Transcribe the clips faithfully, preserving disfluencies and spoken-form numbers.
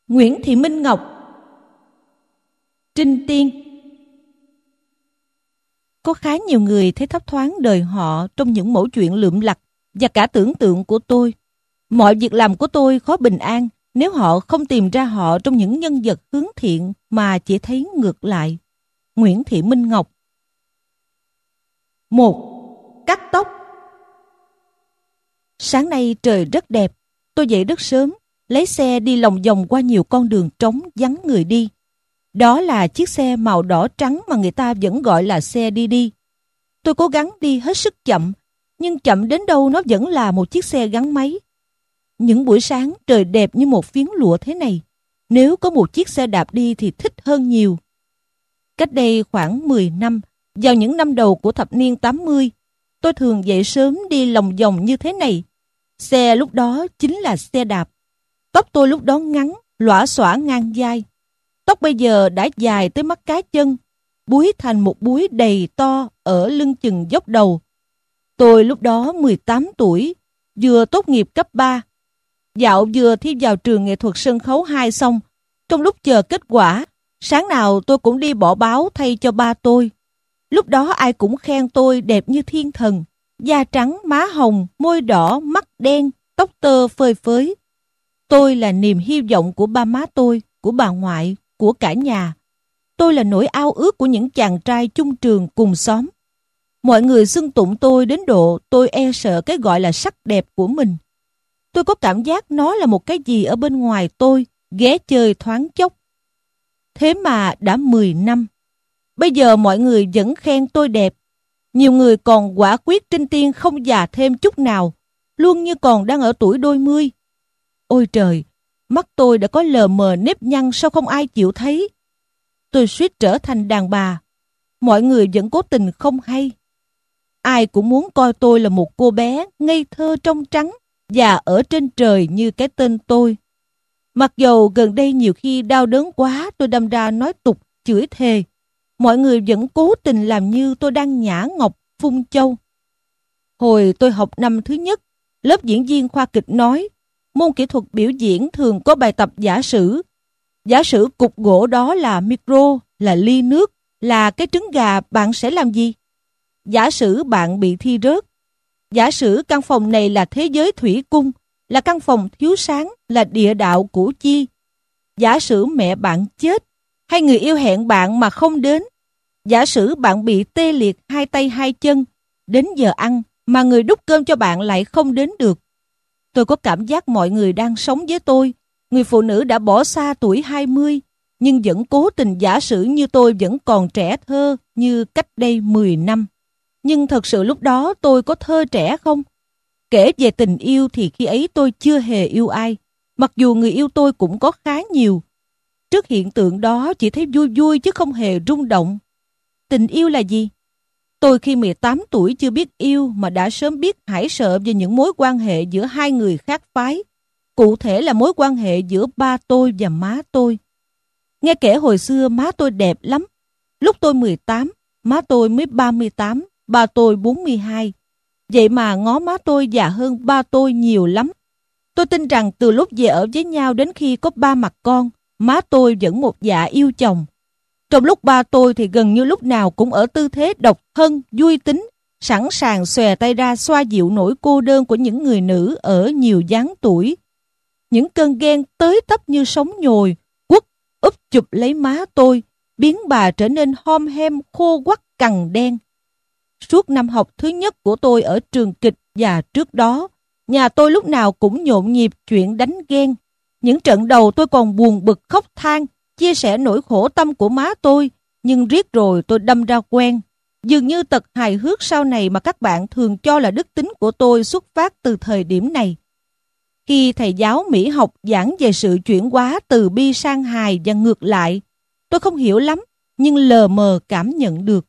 Nguyễn Thị Minh Ngọc. Trinh Tiên. Có khá nhiều người thấy thấp thoáng đời họ trong những mẩu chuyện lượm lặt và cả tưởng tượng của tôi. Mọi việc làm của tôi khó bình an nếu họ không tìm ra họ trong những nhân vật hướng thiện mà chỉ thấy ngược lại. Nguyễn Thị Minh Ngọc. Một. Cắt tóc. Sáng nay trời rất đẹp. Tôi dậy rất sớm, lấy xe đi lòng vòng qua nhiều con đường trống vắng người đi. Đó là chiếc xe màu đỏ trắng mà người ta vẫn gọi là xe đi đi. Tôi cố gắng đi hết sức chậm, nhưng chậm đến đâu nó vẫn là một chiếc xe gắn máy. Những buổi sáng trời đẹp như một phiến lụa thế này, nếu có một chiếc xe đạp đi thì thích hơn nhiều. Cách đây khoảng mười năm, vào những năm đầu của thập niên tám mươi, tôi thường dậy sớm đi lòng vòng như thế này. Xe lúc đó chính là xe đạp. Tóc tôi lúc đó ngắn, lõa xõa ngang vai. Tóc bây giờ đã dài tới mắt cá chân, búi thành một búi đầy to ở lưng chừng dốc đầu. Tôi lúc đó mười tám tuổi, vừa tốt nghiệp cấp ba. Dạo vừa thi vào trường nghệ thuật sân khấu hai xong. Trong lúc chờ kết quả, sáng nào tôi cũng đi bỏ báo thay cho ba tôi. Lúc đó ai cũng khen tôi đẹp như thiên thần. Da trắng, má hồng, môi đỏ, mắt đen, tóc tơ phơi phới. Tôi là niềm hy vọng của ba má tôi, của bà ngoại, của cả nhà. Tôi là nỗi ao ước của những chàng trai chung trường cùng xóm. Mọi người xưng tụng tôi đến độ tôi e sợ cái gọi là sắc đẹp của mình. Tôi có cảm giác nó là một cái gì ở bên ngoài tôi, ghé chơi thoáng chốc. Thế mà đã mười năm. Bây giờ mọi người vẫn khen tôi đẹp. Nhiều người còn quả quyết Trinh Tiên không già thêm chút nào, luôn như còn đang ở tuổi đôi mươi. Ôi trời, mắt tôi đã có lờ mờ nếp nhăn sao không ai chịu thấy. Tôi suýt trở thành đàn bà. Mọi người vẫn cố tình không hay. Ai cũng muốn coi tôi là một cô bé ngây thơ trong trắng và ở trên trời như cái tên tôi. Mặc dầu gần đây nhiều khi đau đớn quá tôi đâm ra nói tục, chửi thề, mọi người vẫn cố tình làm như tôi đang nhả ngọc phun châu. Hồi tôi học năm thứ nhất, lớp diễn viên khoa kịch nói, môn kỹ thuật biểu diễn thường có bài tập giả sử. Giả sử cục gỗ đó là micro, là ly nước, là cái trứng gà, bạn sẽ làm gì? Giả sử bạn bị thi rớt. Giả sử căn phòng này là thế giới thủy cung, là căn phòng thiếu sáng, là địa đạo củ chi. Giả sử mẹ bạn chết, hay người yêu hẹn bạn mà không đến. Giả sử bạn bị tê liệt hai tay hai chân, đến giờ ăn mà người đút cơm cho bạn lại không đến được. Tôi có cảm giác mọi người đang sống với tôi. Người phụ nữ đã bỏ xa tuổi hai mươi, nhưng vẫn cố tình giả sử như tôi vẫn còn trẻ thơ như cách đây mười năm. Nhưng thật sự lúc đó tôi có thơ trẻ không? Kể về tình yêu thì khi ấy tôi chưa hề yêu ai, mặc dù người yêu tôi cũng có khá nhiều. Trước hiện tượng đó chỉ thấy vui vui chứ không hề rung động. Tình yêu là gì? Tôi khi mười tám tuổi chưa biết yêu mà đã sớm biết hãi sợ về những mối quan hệ giữa hai người khác phái. Cụ thể là mối quan hệ giữa ba tôi và má tôi. Nghe kể hồi xưa má tôi đẹp lắm. Lúc tôi mười tám, má tôi mới ba mươi tám, ba tôi bốn mươi hai. Vậy mà ngó má tôi già hơn ba tôi nhiều lắm. Tôi tin rằng từ lúc về ở với nhau đến khi có ba mặt con, má tôi vẫn một dạ yêu chồng. Trong lúc ba tôi thì gần như lúc nào cũng ở tư thế độc thân, vui tính, sẵn sàng xòe tay ra xoa dịu nỗi cô đơn của những người nữ ở nhiều dáng tuổi. Những cơn ghen tới tấp như sóng nhồi, quất úp chụp lấy má tôi, biến bà trở nên hom hem khô quắt cằn đen. Suốt năm học thứ nhất của tôi ở trường kịch và trước đó, nhà tôi lúc nào cũng nhộn nhịp chuyện đánh ghen. Những trận đầu tôi còn buồn bực khóc than, chia sẻ nỗi khổ tâm của má tôi, nhưng riết rồi tôi đâm ra quen. Dường như tật hài hước sau này mà các bạn thường cho là đức tính của tôi xuất phát từ thời điểm này. Khi thầy giáo Mỹ học giảng về sự chuyển hóa từ bi sang hài và ngược lại, tôi không hiểu lắm, nhưng lờ mờ cảm nhận được.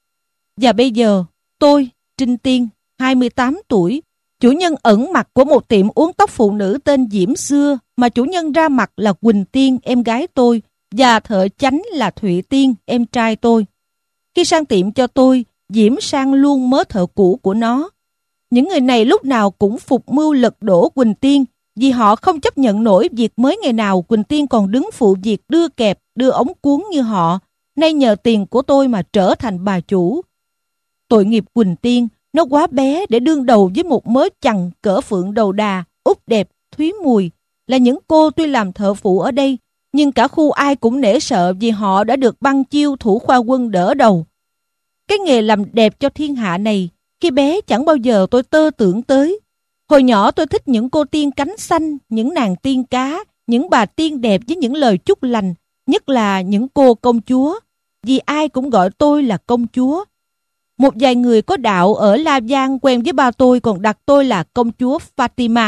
Và bây giờ, tôi, Trinh Tiên, hai mươi tám tuổi, chủ nhân ẩn mặt của một tiệm uống tóc phụ nữ tên Diễm Xưa, mà chủ nhân ra mặt là Quỳnh Tiên, em gái tôi, và thợ chánh là Thụy Tiên, em trai tôi. Khi sang tiệm cho tôi, Diễm sang luôn mớ thợ cũ của nó. Những người này lúc nào cũng phục mưu lật đổ Quỳnh Tiên, vì họ không chấp nhận nổi việc mới ngày nào Quỳnh Tiên còn đứng phụ việc đưa kẹp, đưa ống cuốn như họ, nay nhờ tiền của tôi mà trở thành bà chủ. Tội nghiệp Quỳnh Tiên, nó quá bé để đương đầu với một mớ chằn cỡ Phượng Đầu Đà, Út Đẹp, Thúy Mùi, là những cô tuy làm thợ phụ ở đây, nhưng cả khu ai cũng nể sợ vì họ đã được băng chiêu thủ khoa quân đỡ đầu. Cái nghề làm đẹp cho thiên hạ này, khi bé chẳng bao giờ tôi tơ tưởng tới. Hồi nhỏ tôi thích những cô tiên cánh xanh, những nàng tiên cá, những bà tiên đẹp với những lời chúc lành, nhất là những cô công chúa, vì ai cũng gọi tôi là công chúa. Một vài người có đạo ở La Giang quen với ba tôi còn đặt tôi là công chúa Fatima.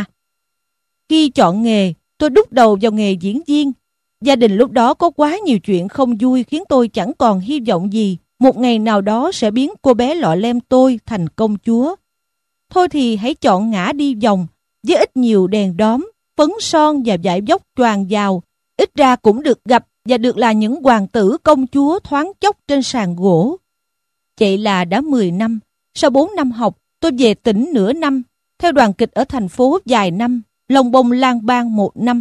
Khi chọn nghề, tôi đúc đầu vào nghề diễn viên. Gia đình lúc đó có quá nhiều chuyện không vui khiến tôi chẳng còn hy vọng gì một ngày nào đó sẽ biến cô bé lọ lem tôi thành công chúa. Thôi thì hãy chọn ngã đi vòng, với ít nhiều đèn đóm, phấn son và vải vóc choàng vào, ít ra cũng được gặp và được là những hoàng tử công chúa thoáng chốc trên sàn gỗ. Vậy là đã mười năm, sau bốn năm học, tôi về tỉnh nửa năm, theo đoàn kịch ở thành phố vài năm, lông bông lang bang một năm.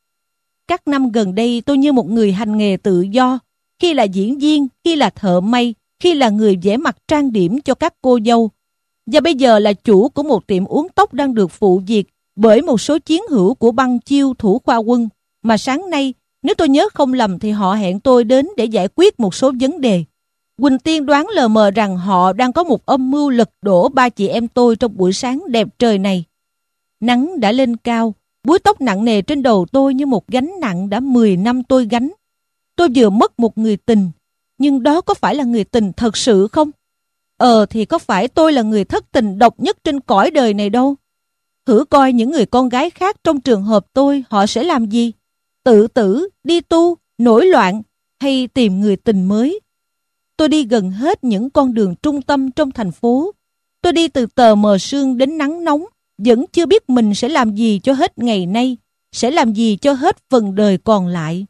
Các năm gần đây tôi như một người hành nghề tự do, khi là diễn viên, khi là thợ may, khi là người vẽ mặt trang điểm cho các cô dâu. Và bây giờ là chủ của một tiệm uống tóc đang được phụ việc bởi một số chiến hữu của băng chiêu thủ khoa quân, mà sáng nay, nếu tôi nhớ không lầm thì họ hẹn tôi đến để giải quyết một số vấn đề. Quỳnh Tiên đoán lờ mờ rằng họ đang có một âm mưu lật đổ ba chị em tôi trong buổi sáng đẹp trời này. Nắng đã lên cao, búi tóc nặng nề trên đầu tôi như một gánh nặng đã mười năm tôi gánh. Tôi vừa mất một người tình, nhưng đó có phải là người tình thật sự không? Ờ thì có phải tôi là người thất tình độc nhất trên cõi đời này đâu. Thử coi những người con gái khác trong trường hợp tôi họ sẽ làm gì? Tự tử, đi tu, nổi loạn hay tìm người tình mới? Tôi đi gần hết những con đường trung tâm trong thành phố. Tôi đi từ tờ mờ sương đến nắng nóng, vẫn chưa biết mình sẽ làm gì cho hết ngày nay, sẽ làm gì cho hết phần đời còn lại.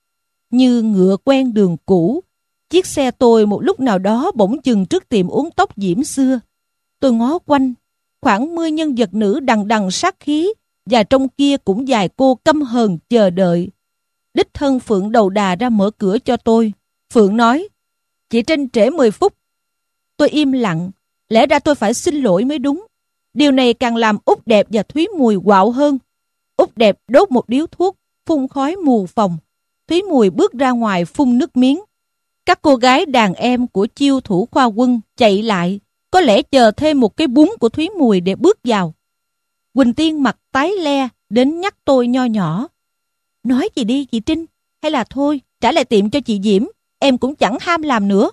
Như ngựa quen đường cũ, chiếc xe tôi một lúc nào đó bỗng dừng trước tiệm uống tóc Diễm xưa. Tôi ngó quanh, khoảng mươi nhân vật nữ đằng đằng sát khí, và trong kia cũng vài cô căm hờn chờ đợi. Đích thân Phượng Đầu Đà ra mở cửa cho tôi. Phượng nói, chị Trinh trễ mười phút. Tôi im lặng, lẽ ra tôi phải xin lỗi mới đúng. Điều này càng làm Út Đẹp và Thúy Mùi quạo hơn. Út Đẹp đốt một điếu thuốc, phun khói mù phòng. Thúy Mùi bước ra ngoài phun nước miếng. Các cô gái đàn em của chiêu thủ khoa quân chạy lại, có lẽ chờ thêm một cái bún của Thúy Mùi để bước vào. Quỳnh Tiên mặt tái le đến nhắc tôi nho nhỏ. Nói gì đi chị Trinh, hay là thôi trả lại tiệm cho chị Diễm, em cũng chẳng ham làm nữa.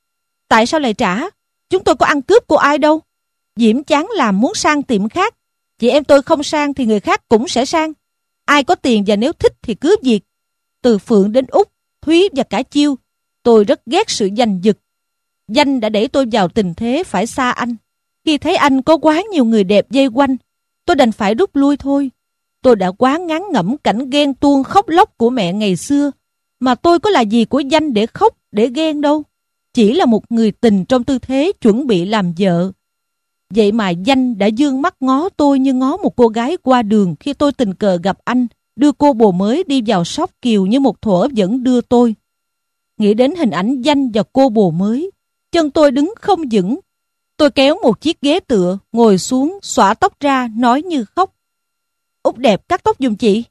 Tại sao lại trả? Chúng tôi có ăn cướp của ai đâu. Diễm chán làm muốn sang tiệm khác. Chị em tôi không sang thì người khác cũng sẽ sang. Ai có tiền và nếu thích thì cứ việc. Từ Phượng đến Út, Thúy và cả Chiêu, tôi rất ghét sự giành giật. Danh đã đẩy tôi vào tình thế phải xa anh. Khi thấy anh có quá nhiều người đẹp dây quanh, tôi đành phải rút lui thôi. Tôi đã quá ngán ngẩm cảnh ghen tuông khóc lóc của mẹ ngày xưa, mà tôi có là gì của Danh để khóc, để ghen đâu. Chỉ là một người tình trong tư thế chuẩn bị làm vợ. Vậy mà Danh đã dương mắt ngó tôi như ngó một cô gái qua đường khi tôi tình cờ gặp anh, đưa cô bồ mới đi vào shop Kiều như một thuở vẫn đưa tôi. Nghĩ đến hình ảnh Danh và cô bồ mới, chân tôi đứng không vững. Tôi kéo một chiếc ghế tựa, ngồi xuống, xõa tóc ra, nói như khóc. Út Đẹp cắt tóc giùm chị.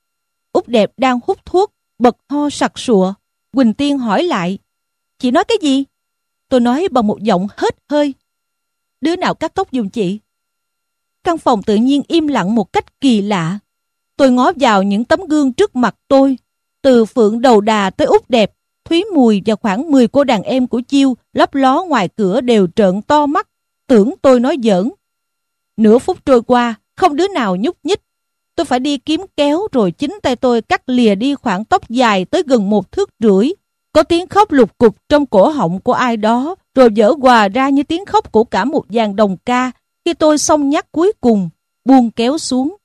Út Đẹp đang hút thuốc, bật ho sặc sụa. Quỳnh Tiên hỏi lại, chị nói cái gì? Tôi nói bằng một giọng hết hơi. Đứa nào cắt tóc giùm chị? Căn phòng tự nhiên im lặng một cách kỳ lạ. Tôi ngó vào những tấm gương trước mặt tôi. Từ Phượng Đầu Đà tới Út Đẹp, Thúy Mùi và khoảng mười cô đàn em của Chiêu lấp ló ngoài cửa đều trợn to mắt, tưởng tôi nói giỡn. Nửa phút trôi qua, không đứa nào nhúc nhích. Tôi phải đi kiếm kéo rồi chính tay tôi cắt lìa đi khoảng tóc dài tới gần một thước rưỡi. Có tiếng khóc lục cục trong cổ họng của ai đó, rồi vỡ hòa ra như tiếng khóc của cả một dàn đồng ca khi tôi xông nhát cuối cùng, buông kéo xuống.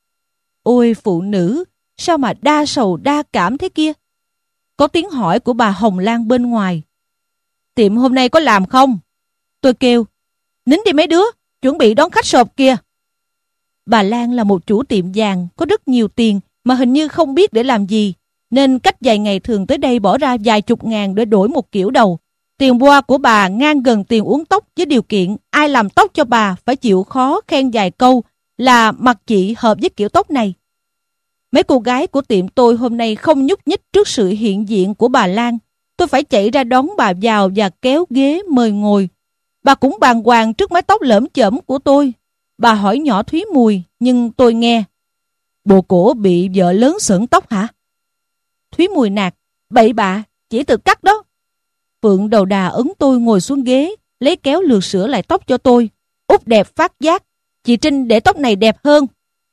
Ôi phụ nữ, sao mà đa sầu đa cảm thế kia? Có tiếng hỏi của bà Hồng Lan bên ngoài. Tiệm hôm nay có làm không? Tôi kêu, nín đi mấy đứa, chuẩn bị đón khách sộp kìa. Bà Lan là một chủ tiệm vàng, có rất nhiều tiền mà hình như không biết để làm gì, nên cách vài ngày thường tới đây bỏ ra vài chục ngàn để đổi một kiểu đầu. Tiền boa của bà ngang gần tiền uống tóc, với điều kiện ai làm tóc cho bà phải chịu khó khen vài câu là mặt chị hợp với kiểu tóc này. Mấy cô gái của tiệm tôi hôm nay không nhúc nhích trước sự hiện diện của bà Lan. Tôi phải chạy ra đón bà vào và kéo ghế mời ngồi. Bà cũng bàng hoàng trước mái tóc lởm chởm của tôi. Bà hỏi nhỏ Thúy Mùi, nhưng tôi nghe: "Bộ cổ bị vợ lớn sởn tóc hả?" Thúy Mùi nạt: "Bậy bạ, chỉ tự cắt đó." Phượng đầu đà ấn tôi ngồi xuống ghế, lấy kéo lược sửa lại tóc cho tôi. Út đẹp phát giác: "Chị Trinh để tóc này đẹp hơn."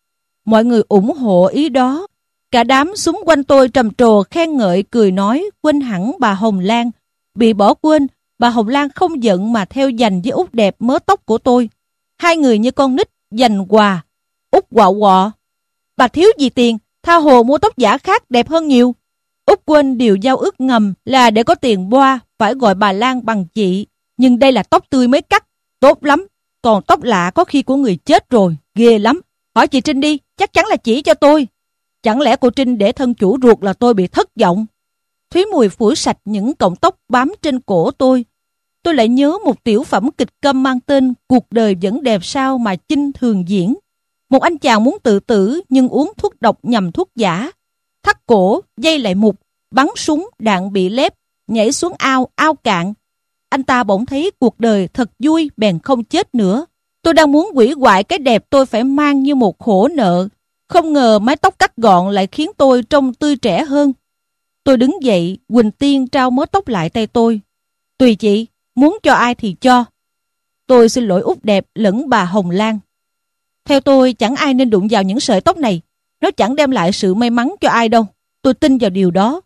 Mọi người ủng hộ ý đó. Cả đám xúm quanh tôi trầm trồ khen ngợi, cười nói, quên hẳn bà Hồng Lan. Bị bỏ quên, bà Hồng Lan không giận mà theo giành với Út đẹp mớ tóc của tôi. Hai người như con nít giành quà. Út quạo quọ: "Bà thiếu gì tiền, tha hồ mua tóc giả khác đẹp hơn nhiều." Út quên điều giao ước ngầm là để có tiền boa phải gọi bà Lan bằng chị. Nhưng đây là tóc tươi mới cắt, tốt lắm. Còn tóc lạ có khi của người chết rồi, ghê lắm. Hỏi chị Trinh đi, chắc chắn là chỉ cho tôi. Chẳng lẽ cô Trinh để thân chủ ruột là tôi bị thất vọng? Thúy Mùi phủi sạch những cọng tóc bám trên cổ tôi. Tôi lại nhớ một tiểu phẩm kịch câm mang tên Cuộc đời vẫn đẹp sao mà Chinh thường diễn. Một anh chàng muốn tự tử nhưng uống thuốc độc nhầm thuốc giả. Thắt cổ, dây lại mục, bắn súng, đạn bị lép, nhảy xuống ao, ao cạn. Anh ta bỗng thấy cuộc đời thật vui bèn không chết nữa. Tôi đang muốn hủy hoại cái đẹp tôi phải mang như một khổ nợ. Không ngờ mái tóc cắt gọn lại khiến tôi trông tươi trẻ hơn. Tôi đứng dậy, Quỳnh Tiên trao mớ tóc lại tay tôi. "Tùy chị, muốn cho ai thì cho." Tôi xin lỗi Út đẹp lẫn bà Hồng Lan. Theo tôi chẳng ai nên đụng vào những sợi tóc này. Nó chẳng đem lại sự may mắn cho ai đâu. Tôi tin vào điều đó.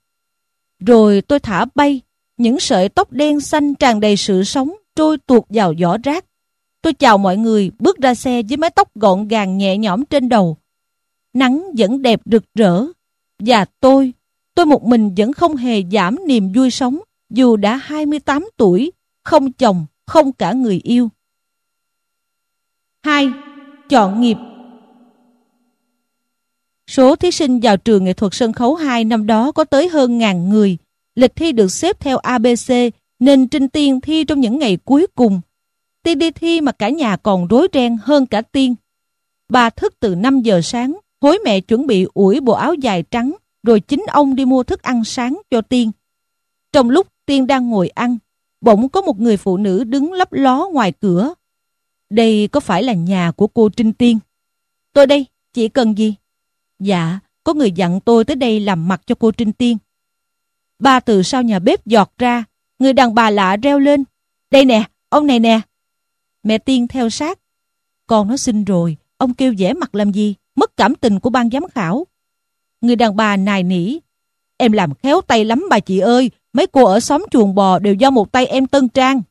Rồi tôi thả bay. Những sợi tóc đen xanh tràn đầy sự sống trôi tuột vào giỏ rác. Tôi chào mọi người, bước ra xe với mái tóc gọn gàng nhẹ nhõm trên đầu. Nắng vẫn đẹp rực rỡ. Và tôi, tôi một mình vẫn không hề giảm niềm vui sống, dù đã hai mươi tám tuổi, không chồng, không cả người yêu. hai. Chọn nghiệp. Số thí sinh vào trường nghệ thuật sân khấu hai năm đó có tới hơn ngàn người. Lịch thi được xếp theo a bê xê nên Trinh Tiên thi trong những ngày cuối cùng. Tiên đi thi mà cả nhà còn rối ren hơn cả Tiên. Bà thức từ năm giờ sáng, hối mẹ chuẩn bị ủi bộ áo dài trắng, rồi chính ông đi mua thức ăn sáng cho Tiên. Trong lúc Tiên đang ngồi ăn, bỗng có một người phụ nữ đứng lấp ló ngoài cửa. "Đây có phải là nhà của cô Trinh Tiên?" "Tôi đây, chị cần gì?" "Dạ, có người dặn tôi tới đây làm mặt cho cô Trinh Tiên." Ba từ sau nhà bếp giọt ra, người đàn bà lạ reo lên: "Đây nè, ông này nè." Mẹ Tiên theo sát: "Con nó xin rồi, ông kêu vẻ mặt làm gì, mất cảm tình của ban giám khảo." Người đàn bà nài nỉ: "Em làm khéo tay lắm bà chị ơi, mấy cô ở xóm chuồng bò đều do một tay em tân trang."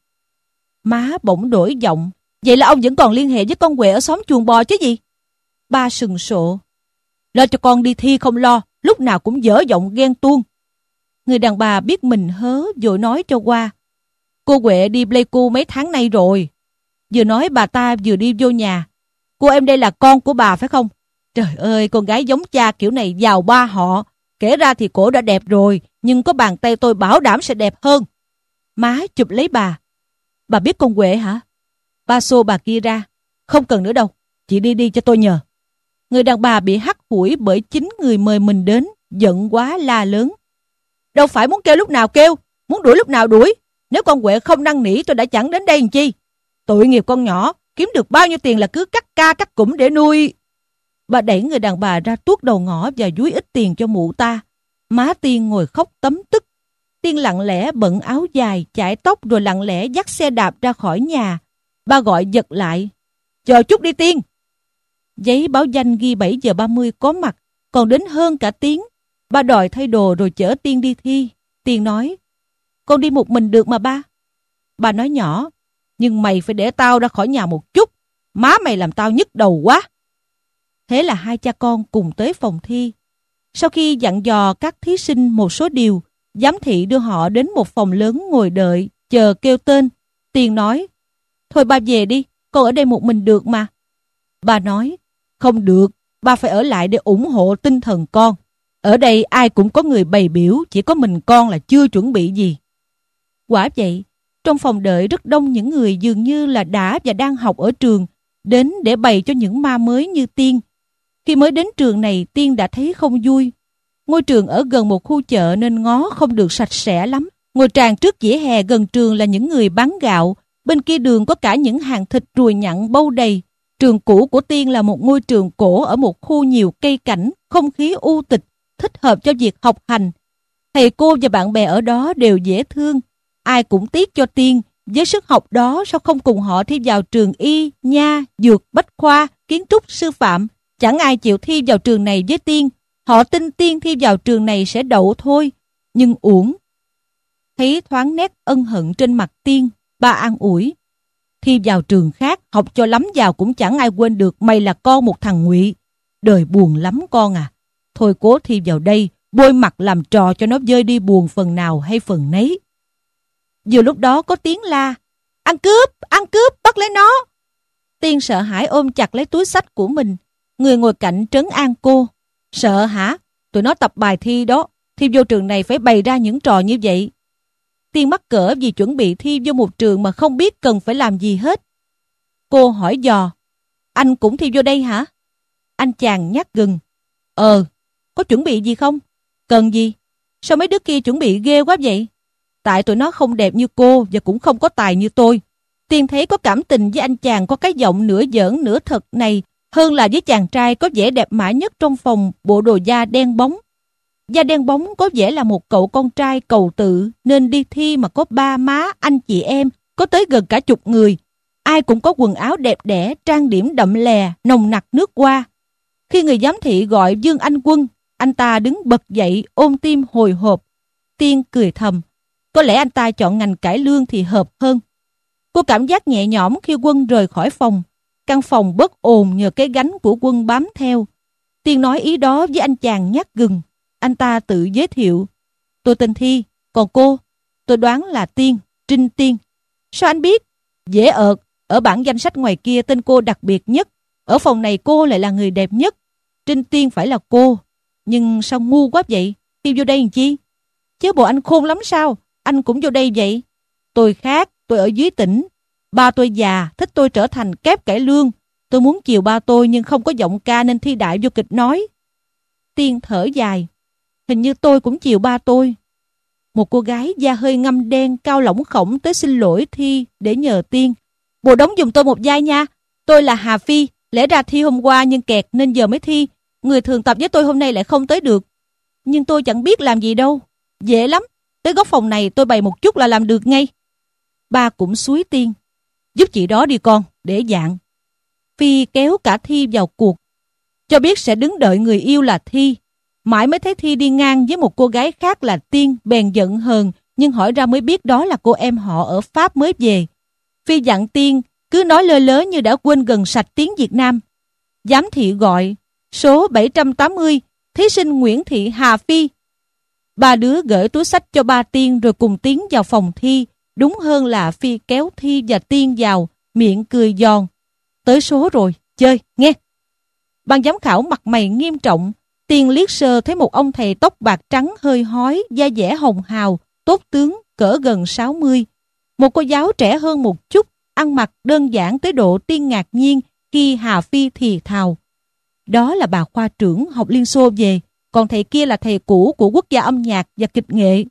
Má bỗng đổi giọng: "Vậy là ông vẫn còn liên hệ với con Huệ ở xóm chuồng bò chứ gì?" Ba sừng sộ: "Lo cho con đi thi không lo, lúc nào cũng dở giọng ghen tuông." Người đàn bà biết mình hớ, vội nói cho qua: "Cô Huệ đi Pleiku mấy tháng nay rồi." Vừa nói bà ta vừa đi vô nhà: "Cô em đây là con của bà phải không?" Trời ơi, con gái giống cha kiểu này giàu ba họ. Kể ra thì cổ đã đẹp rồi, nhưng có bàn tay tôi bảo đảm sẽ đẹp hơn. Má chụp lấy bà: "Bà biết con Huệ hả?" Ba xô bà kia ra: "Không cần nữa đâu, chị đi đi cho tôi nhờ." Người đàn bà bị hắt hủi bởi chính người mời mình đến, giận quá la lớn: "Đâu phải muốn kêu lúc nào kêu, muốn đuổi lúc nào đuổi. Nếu con Huệ không năn nỉ tôi đã chẳng đến đây làm chi. Tội nghiệp con nhỏ, kiếm được bao nhiêu tiền là cứ cắt ca cắt cụm để nuôi." Bà đẩy người đàn bà ra tuốt đầu ngõ và dúi ít tiền cho mụ ta. Má Tiên ngồi khóc tấm tức. Tiên lặng lẽ bận áo dài, chải tóc rồi lặng lẽ dắt xe đạp ra khỏi nhà. Ba gọi giật lại: "Chờ chút đi Tiên." Giấy báo danh ghi bảy giờ ba mươi có mặt, còn đến hơn cả tiếng. Ba đòi thay đồ rồi chở Tiên đi thi. Tiên nói: "Con đi một mình được mà ba." Ba nói nhỏ: "Nhưng mày phải để tao ra khỏi nhà một chút. Má mày làm tao nhức đầu quá." Thế là hai cha con cùng tới phòng thi. Sau khi dặn dò các thí sinh một số điều, giám thị đưa họ đến một phòng lớn ngồi đợi, chờ kêu tên. Tiên nói: "Thôi ba về đi, con ở đây một mình được mà." Bà nói: Không được, ba phải ở lại để ủng hộ tinh thần con. Ở đây ai cũng có người bày biểu, chỉ có mình con là chưa chuẩn bị gì. Quả vậy, trong phòng đợi rất đông những người dường như là đã và đang học ở trường, đến để bày cho những ma mới như Tiên. Khi mới đến trường này, Tiên đã thấy không vui. Ngôi trường ở gần một khu chợ nên ngó không được sạch sẽ lắm. Ngồi tràn trước vỉa hè gần trường là những người bán gạo. Bên kia đường có cả những hàng thịt ruồi nhặn bâu đầy. Trường cũ của Tiên là một ngôi trường cổ ở một khu nhiều cây cảnh, không khí u tịch, thích hợp cho việc học hành. Thầy cô và bạn bè ở đó đều dễ thương. Ai cũng tiếc cho Tiên, với sức học đó sao không cùng họ thi vào trường y, nha, dược, bách khoa, kiến trúc, sư phạm. Chẳng ai chịu thi vào trường này với Tiên. Họ tin Tiên thi vào trường này sẽ đậu thôi. Nhưng uổng. Thấy thoáng nét ân hận trên mặt Tiên, ba an ủi. Thi vào trường khác, học cho lắm vào cũng chẳng ai quên được mày là con một thằng ngụy. Đời buồn lắm con à. Thôi cố thi vào đây, bôi mặt làm trò cho nó vơi đi buồn phần nào hay phần nấy. Vừa lúc đó có tiếng la. Ăn cướp, ăn cướp, bắt lấy nó. Tiên sợ hãi ôm chặt lấy túi xách của mình. Người ngồi cạnh trấn an cô. Sợ hả? Tụi nó tập bài thi đó. Thi vô trường này phải bày ra những trò như vậy. Tiên mắc cỡ vì chuẩn bị thi vô một trường mà không biết cần phải làm gì hết. Cô hỏi dò. Anh cũng thi vô đây hả? Anh chàng nhắc gừng. Ờ, có chuẩn bị gì không? Cần gì? Sao mấy đứa kia chuẩn bị ghê quá vậy? Tại tụi nó không đẹp như cô và cũng không có tài như tôi. Tiên thấy có cảm tình với anh chàng có cái giọng nửa giỡn nửa thật này hơn là với chàng trai có vẻ đẹp mã nhất trong phòng bộ đồ da đen bóng. Da đen bóng có vẻ là một cậu con trai cầu tự nên đi thi mà có ba má, anh chị em, có tới gần cả chục người. Ai cũng có quần áo đẹp đẽ, trang điểm đậm lè, nồng nặc nước hoa. Khi người giám thị gọi Dương Anh Quân, anh ta đứng bật dậy ôm tim hồi hộp. Tiên cười thầm. Có lẽ anh ta chọn ngành cải lương thì hợp hơn. Cô cảm giác nhẹ nhõm khi Quân rời khỏi phòng. Căn phòng bớt ồn nhờ cái gánh của Quân bám theo. Tiên nói ý đó với anh chàng nhát gừng. Anh ta tự giới thiệu. Tôi tên Thi, còn cô? Tôi đoán là Tiên, Trinh Tiên. Sao anh biết? Dễ ợt, ở bảng danh sách ngoài kia tên cô đặc biệt nhất. Ở phòng này cô lại là người đẹp nhất. Trinh Tiên phải là cô. Nhưng sao ngu quá vậy? Thi vô đây làm chi? Chứ bộ anh khôn lắm sao? Anh cũng vô đây vậy. Tôi khác, tôi ở dưới tỉnh. Ba tôi già, thích tôi trở thành kép cải lương. Tôi muốn chiều ba tôi nhưng không có giọng ca nên thi đại vô kịch nói. Tiên thở dài. Hình như tôi cũng chiều ba tôi. Một cô gái da hơi ngăm đen, cao lỏng khổng tới xin lỗi Thi để nhờ Tiên. Bồ đóng giùm tôi một vai nha. Tôi là Hà Phi, lẽ ra thi hôm qua nhưng kẹt nên giờ mới thi. Người thường tập với tôi hôm nay lại không tới được. Nhưng tôi chẳng biết làm gì đâu. Dễ lắm, tới góc phòng này tôi bày một chút là làm được ngay. Ba cũng xúi Tiên. Giúp chị đó đi con, để dạng. Phi kéo cả Thi vào cuộc. Cho biết sẽ đứng đợi người yêu là Thi. Mãi mới thấy Thi đi ngang với một cô gái khác là Tiên, bèn giận hờn, nhưng hỏi ra mới biết đó là cô em họ ở Pháp mới về. Phi dặn Tiên cứ nói lơ lớ như đã quên gần sạch tiếng Việt Nam. Giám thị gọi số bảy trăm tám mươi, thí sinh Nguyễn Thị Hà Phi. Ba đứa gửi túi xách cho ba Tiên rồi cùng tiến vào phòng thi. Đúng hơn là Phi kéo Thi và Tiên vào, miệng cười giòn. Tới số rồi, chơi, nghe. Ban giám khảo mặt mày nghiêm trọng. Tiên liếc sơ thấy một ông thầy tóc bạc trắng hơi hói, da dẻ hồng hào, tốt tướng, cỡ gần sáu mươi. Một cô giáo trẻ hơn một chút, ăn mặc đơn giản tới độ Tiên ngạc nhiên khi Hà Phi thì thào. Đó là bà khoa trưởng học Liên Xô về, còn thầy kia là thầy cũ của Quốc gia âm nhạc và kịch nghệ.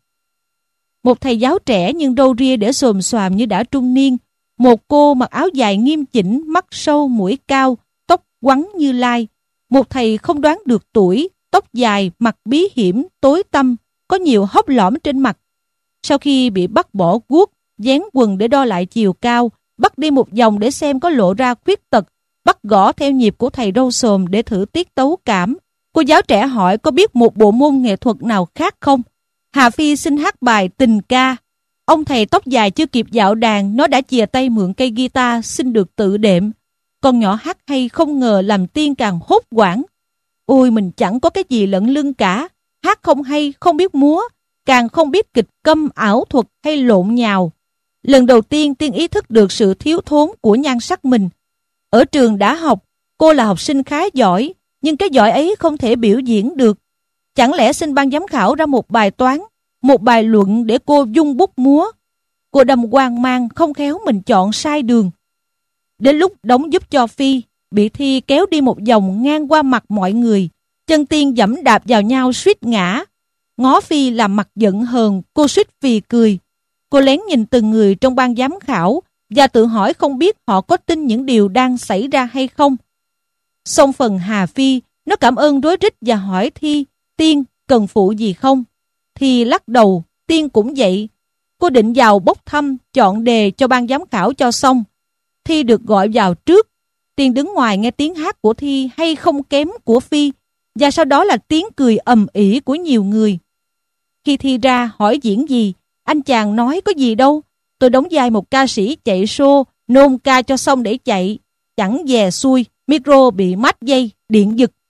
Một thầy giáo trẻ nhưng râu ria để xồm xoàm như đã trung niên. Một cô mặc áo dài nghiêm chỉnh, mắt sâu, mũi cao, tóc quắn như lai. Một thầy không đoán được tuổi, tóc dài, mặt bí hiểm, tối tăm, có nhiều hốc lõm trên mặt. Sau khi bị bắt bỏ guốc, vén quần để đo lại chiều cao, bắt đi một vòng để xem có lộ ra khuyết tật, bắt gõ theo nhịp của thầy râu xồm để thử tiết tấu cảm. Cô giáo trẻ hỏi có biết một bộ môn nghệ thuật nào khác không? Hà Phi xin hát bài Tình Ca. Ông thầy tóc dài chưa kịp dạo đàn, nó đã chìa tay mượn cây guitar xin được tự đệm. Con nhỏ hát hay không ngờ làm Tiên càng hốt hoảng. Ôi mình chẳng có cái gì lận lưng cả. Hát không hay, không biết múa, càng không biết kịch câm, ảo thuật hay lộn nhào. Lần đầu tiên Tiên ý thức được sự thiếu thốn của nhan sắc mình. Ở trường đã học, Cô là học sinh khá giỏi, nhưng cái giỏi ấy không thể biểu diễn được. Chẳng lẽ xin ban giám khảo ra một bài toán, một bài luận để cô dung bút múa? Cô đâm hoang mang, không khéo mình chọn sai đường. Đến lúc đóng giúp cho Phi, bị Thi kéo đi một vòng ngang qua mặt mọi người. Chân Tiên giẫm đạp vào nhau suýt ngã. Ngó Phi làm mặt giận hờn, cô suýt phì cười. Cô lén nhìn từng người trong ban giám khảo và tự hỏi không biết họ có tin những điều đang xảy ra hay không. Xong phần Hà Phi, nó cảm ơn rối rít và hỏi Thi, Tiên cần phụ gì không? Thi lắc đầu, Tiên cũng vậy. Cô định vào bốc thăm, chọn đề cho ban giám khảo cho xong. Thi được gọi vào trước. Tiên đứng ngoài nghe tiếng hát của Thi hay không kém của Phi, và sau đó là tiếng cười ầm ĩ của nhiều người. Khi Thi ra hỏi diễn gì, anh chàng nói có gì đâu. Tôi đóng vai một ca sĩ chạy show, nôn ca cho xong để chạy. Chẳng dè xuôi, micro bị mách dây, điện giật.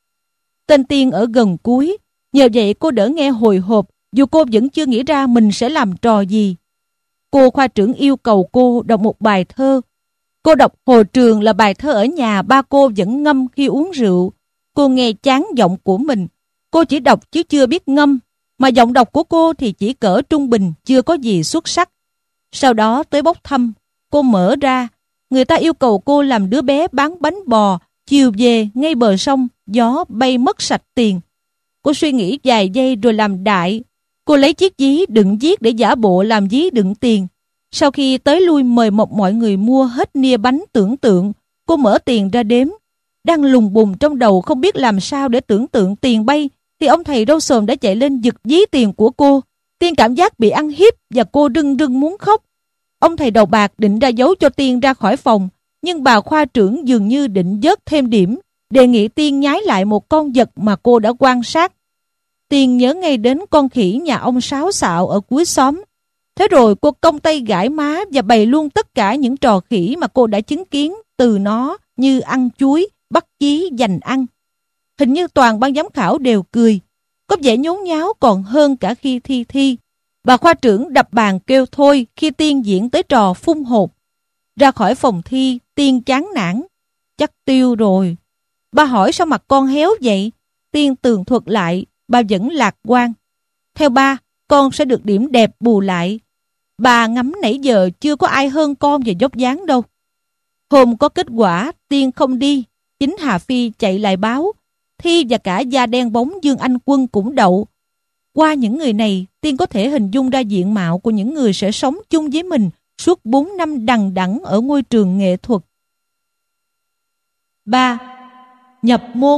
Tên Tiên ở gần cuối, nhờ vậy cô đỡ nghe hồi hộp, dù cô vẫn chưa nghĩ ra mình sẽ làm trò gì. Cô khoa trưởng yêu cầu cô đọc một bài thơ. Cô đọc Hồ Trường là bài thơ ở nhà ba cô vẫn ngâm khi uống rượu. Cô nghe chán giọng của mình. Cô chỉ đọc chứ chưa biết ngâm, mà giọng đọc của cô thì chỉ cỡ trung bình, chưa có gì xuất sắc. Sau đó tới bốc thăm, cô mở ra. Người ta yêu cầu cô làm đứa bé bán bánh bò, chiều về ngay bờ sông, gió bay mất sạch tiền. Cô suy nghĩ vài giây rồi làm đại. Cô lấy chiếc ví đựng viết để giả bộ làm ví đựng tiền. Sau khi tới lui mời mọc mọi người mua hết nia bánh tưởng tượng, cô mở tiền ra đếm. Đang lùng bùng trong đầu không biết làm sao để tưởng tượng tiền bay, thì ông thầy râu xồm đã chạy lên giật ví tiền của cô. Tiên cảm giác bị ăn hiếp và cô rưng rưng muốn khóc. Ông thầy đầu bạc định ra dấu cho Tiên ra khỏi phòng, nhưng bà khoa trưởng dường như định vớt thêm điểm, đề nghị Tiên nhái lại một con vật mà cô đã quan sát. Tiên nhớ ngay đến con khỉ nhà ông Sáo Xạo ở cuối xóm. Thế rồi cô cong tay gãi má và bày luôn tất cả những trò khỉ mà cô đã chứng kiến từ nó, như ăn chuối, bắt chí, giành ăn. Hình như toàn ban giám khảo đều cười, có vẻ nhốn nháo còn hơn cả khi thi thi. Bà khoa trưởng đập bàn kêu thôi khi Tiên diễn tới trò phun hột. Ra khỏi phòng thi, Tiên chán nản. Chắc tiêu rồi. Bà hỏi sao mặt con héo vậy? Tiên tường thuật lại, bà vẫn lạc quan. Theo ba, con sẽ được điểm đẹp bù lại. Bà ngắm nãy giờ chưa có ai hơn con về dốc dáng đâu. Hôm có kết quả, Tiên không đi. Chính Hà Phi chạy lại báo. Thi và cả da đen bóng Dương Anh Quân cũng đậu. Qua những người này, Tiên có thể hình dung ra diện mạo của những người sẽ sống chung với mình suốt bốn năm đằng đẵng ở ngôi trường nghệ thuật. ba. Nhập môn.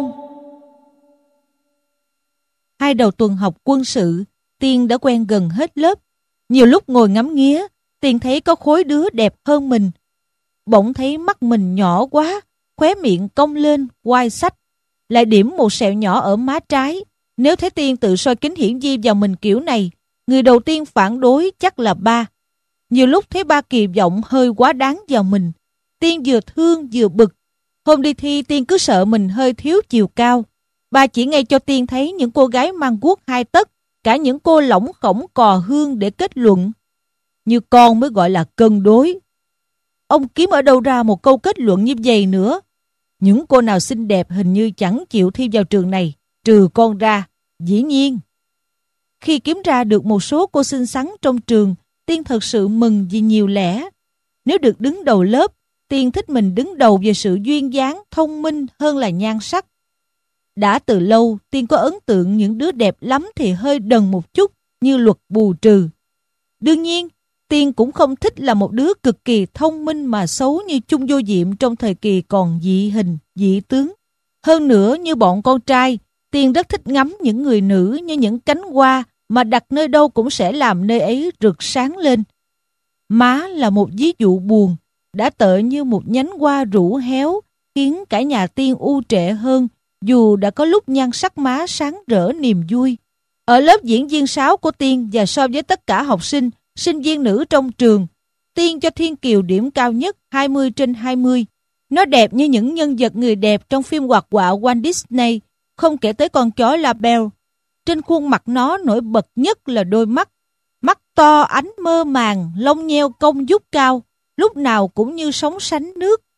Hai đầu tuần học quân sự, Tiên đã quen gần hết lớp. Nhiều lúc ngồi ngắm nghía, Tiên thấy có khối đứa đẹp hơn mình. Bỗng thấy mắt mình nhỏ quá, khóe miệng cong lên, quai sách. Lại điểm một sẹo nhỏ ở má trái. Nếu thấy Tiên tự soi kính hiển vi vào mình kiểu này, người đầu tiên phản đối chắc là ba. Nhiều lúc thấy ba kỳ vọng hơi quá đáng vào mình. Tiên vừa thương vừa bực. Hôm đi thi Tiên cứ sợ mình hơi thiếu chiều cao. Ba chỉ ngay cho Tiên thấy những cô gái mang guốc hai tấc, cả những cô lỏng khổng cò hương để kết luận. Như con mới gọi là cân đối. Ông kiếm ở đâu ra một câu kết luận như vậy nữa? Những cô nào xinh đẹp hình như chẳng chịu thi vào trường này, trừ con ra, dĩ nhiên. Khi kiếm ra được một số cô xinh xắn trong trường, Tiên thật sự mừng vì nhiều lẽ. Nếu được đứng đầu lớp, Tiên thích mình đứng đầu về sự duyên dáng, thông minh hơn là nhan sắc. Đã từ lâu, Tiên có ấn tượng những đứa đẹp lắm thì hơi đần một chút, như luật bù trừ. Đương nhiên, Tiên cũng không thích là một đứa cực kỳ thông minh mà xấu như Chung Vô Diệm trong thời kỳ còn dị hình, dị tướng. Hơn nữa, như bọn con trai, Tiên rất thích ngắm những người nữ như những cánh hoa mà đặt nơi đâu cũng sẽ làm nơi ấy rực sáng lên. Má là một ví dụ buồn, đã tợ như một nhánh hoa rũ héo, khiến cả nhà Tiên u trệ hơn, dù đã có lúc nhan sắc má sáng rỡ niềm vui. Ở lớp diễn viên sáo của Tiên và so với tất cả học sinh, sinh viên nữ trong trường, Tiên cho Thiên Kiều điểm cao nhất hai mươi trên hai mươi. Nó đẹp như những nhân vật người đẹp trong phim hoạt họa Walt Disney, không kể tới con chó La Belle. Trên khuôn mặt nó nổi bật nhất là đôi mắt. Mắt to ánh mơ màng, lông nheo cong vút cao, lúc nào cũng như sóng sánh nước.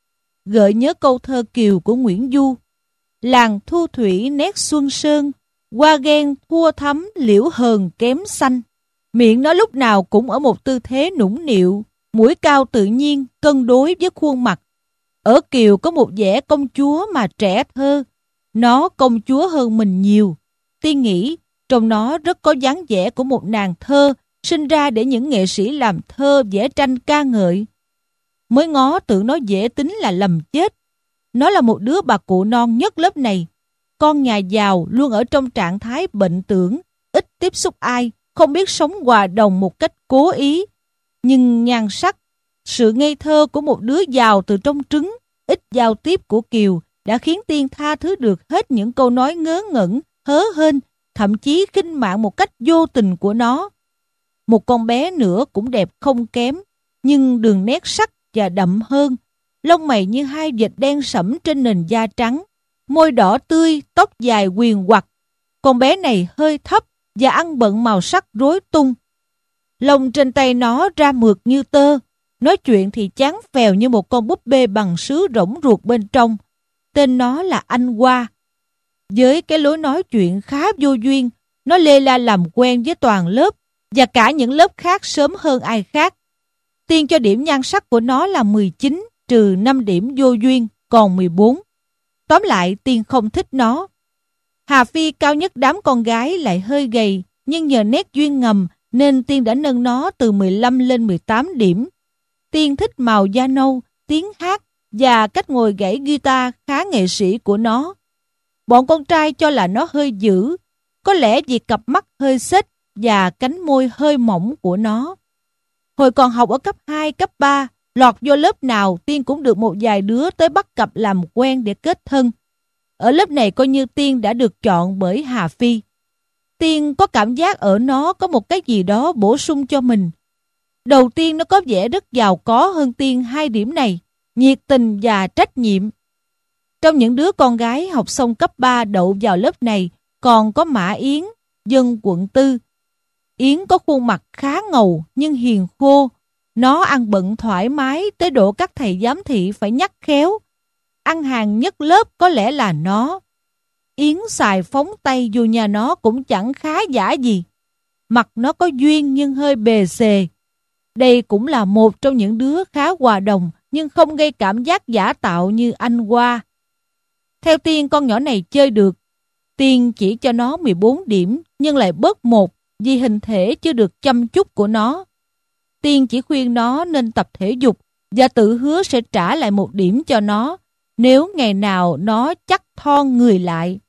gợi nhớ câu thơ Kiều của Nguyễn Du. Làng thu thủy nét xuân sơn, hoa ghen thua thắm liễu hờn kém xanh. Miệng nó lúc nào cũng ở một tư thế nũng nịu, mũi cao tự nhiên, cân đối với khuôn mặt. Ở Kiều có một vẻ công chúa mà trẻ thơ. Nó công chúa hơn mình nhiều. Tiên nghĩ trong nó rất có dáng vẻ của một nàng thơ, sinh ra để những nghệ sĩ làm thơ vẽ tranh ca ngợi. Mới ngó tưởng nó dễ tính là lầm chết. Nó là một đứa bà cụ non nhất lớp này. Con nhà giàu luôn ở trong trạng thái bệnh tưởng, ít tiếp xúc ai, không biết sống hòa đồng một cách cố ý. Nhưng nhan sắc, sự ngây thơ của một đứa giàu từ trong trứng, ít giao tiếp của Kiều đã khiến Tiên tha thứ được hết những câu nói ngớ ngẩn, hớ hênh, thậm chí khinh mạn một cách vô tình của nó. Một con bé nữa cũng đẹp không kém, nhưng đường nét sắc và đậm hơn. Lông mày như hai vệt đen sẫm trên nền da trắng, môi đỏ tươi, tóc dài quyền quặt. Con bé này hơi thấp và ăn bận màu sắc rối tung. Lông trên tay nó ra mượt như tơ, nói chuyện thì chán phèo như một con búp bê bằng sứ rỗng ruột bên trong. Tên nó là Anh Hoa. Với cái lối nói chuyện khá vô duyên, nó lê la làm quen với toàn lớp và cả những lớp khác sớm hơn ai khác. Tiên cho điểm nhan sắc của nó là mười chín, trừ năm điểm vô duyên, còn mười bốn. Tóm lại, Tiên không thích nó. Hà Phi cao nhất đám con gái lại hơi gầy, nhưng nhờ nét duyên ngầm nên Tiên đã nâng nó từ mười lăm lên mười tám điểm. Tiên thích màu da nâu, tiếng hát và cách ngồi gãy guitar khá nghệ sĩ của nó. Bọn con trai cho là nó hơi dữ, có lẽ vì cặp mắt hơi xếch và cánh môi hơi mỏng của nó. Hồi còn học ở cấp hai, cấp ba, lọt vô lớp nào Tiên cũng được một vài đứa tới bắt cặp làm quen để kết thân. Ở lớp này coi như Tiên đã được chọn bởi Hà Phi. Tiên có cảm giác ở nó có một cái gì đó bổ sung cho mình. Đầu tiên nó có vẻ rất giàu có hơn Tiên hai điểm này, nhiệt tình và trách nhiệm. Trong những đứa con gái học xong cấp ba đậu vào lớp này còn có Mã Yến, dân quận tư. Yến có khuôn mặt khá ngầu nhưng hiền khô. Nó ăn bận thoải mái tới độ các thầy giám thị phải nhắc khéo. Ăn hàng nhất lớp có lẽ là nó. Yến xài phóng tay dù nhà nó cũng chẳng khá giả gì. Mặt nó có duyên nhưng hơi bề xề. Đây cũng là một trong những đứa khá hòa đồng nhưng không gây cảm giác giả tạo như Anh Hoa. Theo Tiên, con nhỏ này chơi được. Tiên chỉ cho nó mười bốn điểm nhưng lại bớt một vì hình thể chưa được chăm chút của nó. Tiên chỉ khuyên nó nên tập thể dục và tự hứa sẽ trả lại một điểm cho nó nếu ngày nào nó chắc thon người lại.